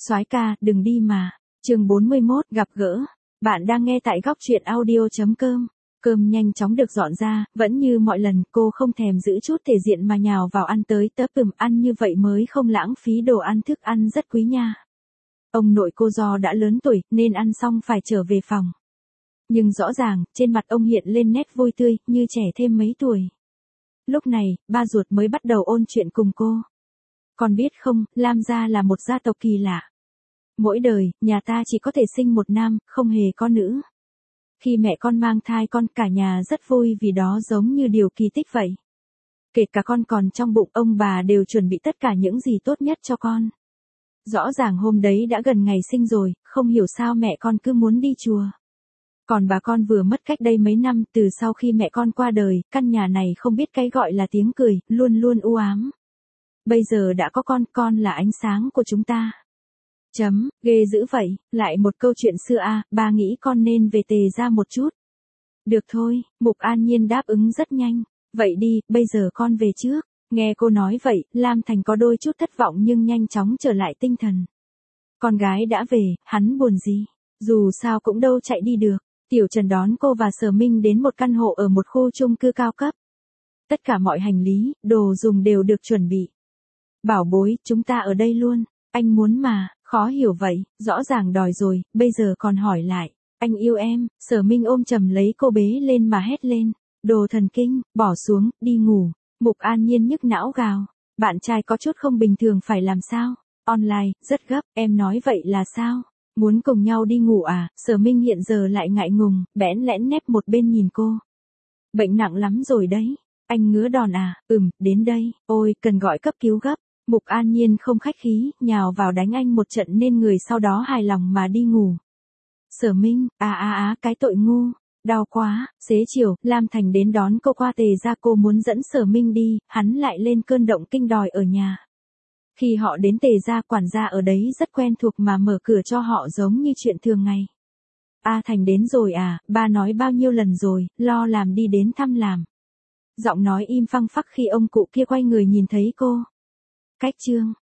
Soái ca, đừng đi mà. Chương 41, gặp gỡ. Bạn đang nghe tại góc truyện audio.com. Cơm nhanh chóng được dọn ra, vẫn như mọi lần, cô không thèm giữ chút thể diện mà nhào vào ăn tới tấp ăn như vậy mới không lãng phí đồ ăn, thức ăn rất quý nha. Ông nội cô do đã lớn tuổi, nên ăn xong phải trở về phòng. Nhưng rõ ràng, trên mặt ông hiện lên nét vui tươi, như trẻ thêm mấy tuổi. Lúc này, ba ruột mới bắt đầu ôn chuyện cùng cô. Con biết không, Lam gia là một gia tộc kỳ lạ. Mỗi đời, nhà ta chỉ có thể sinh một nam, không hề có nữ. Khi mẹ con mang thai con, cả nhà rất vui vì đó giống như điều kỳ tích vậy. Kể cả con còn trong bụng, ông bà đều chuẩn bị tất cả những gì tốt nhất cho con. Rõ ràng hôm đấy đã gần ngày sinh rồi, không hiểu sao mẹ con cứ muốn đi chùa. Còn bà con vừa mất cách đây mấy năm, từ sau khi mẹ con qua đời, căn nhà này không biết cái gọi là tiếng cười, luôn luôn u ám. Bây giờ đã có con là ánh sáng của chúng ta. Ghê dữ vậy, lại một câu chuyện xưa à, ba nghĩ con nên về Tề ra một chút. Được thôi, Mục An Nhiên đáp ứng rất nhanh. Vậy đi, bây giờ con về trước. Nghe cô nói vậy, Lam Thành có đôi chút thất vọng nhưng nhanh chóng trở lại tinh thần. Con gái đã về, hắn buồn gì? Dù sao cũng đâu chạy đi được. Tiểu Trần đón cô và Sở Minh đến một căn hộ ở một khu chung cư cao cấp. Tất cả mọi hành lý, đồ dùng đều được chuẩn bị. Bảo bối, chúng ta ở đây luôn. Anh muốn mà, khó hiểu vậy, rõ ràng đòi rồi, bây giờ còn hỏi lại. Anh yêu em. Sở Minh ôm chầm lấy cô bế lên mà hét lên. Đồ thần kinh, bỏ xuống, đi ngủ. Mục An Nhiên nhức não gào. Bạn trai có chút không bình thường phải làm sao? Online, rất gấp, em nói vậy là sao? Muốn cùng nhau đi ngủ à? Sở Minh hiện giờ lại ngại ngùng, bẽn lẽn nép một bên nhìn cô. Bệnh nặng lắm rồi đấy. Anh ngứa đòn à? Đến đây. Ôi, cần gọi cấp cứu gấp. Mục An Nhiên không khách khí, nhào vào đánh anh một trận nên người sau đó hài lòng mà đi ngủ. Sở Minh, cái tội ngu. Đau quá. Xế chiều, Lam Thành đến đón cô qua Tề ra, cô muốn dẫn Sở Minh đi, hắn lại lên cơn động kinh đòi ở nhà. Khi họ đến Tề ra, quản gia ở đấy rất quen thuộc mà mở cửa cho họ giống như chuyện thường ngày. A Thành đến rồi à, ba nói bao nhiêu lần rồi, lo làm đi đến thăm làm. Giọng nói im phăng phắc khi ông cụ kia quay người nhìn thấy cô. Cách chương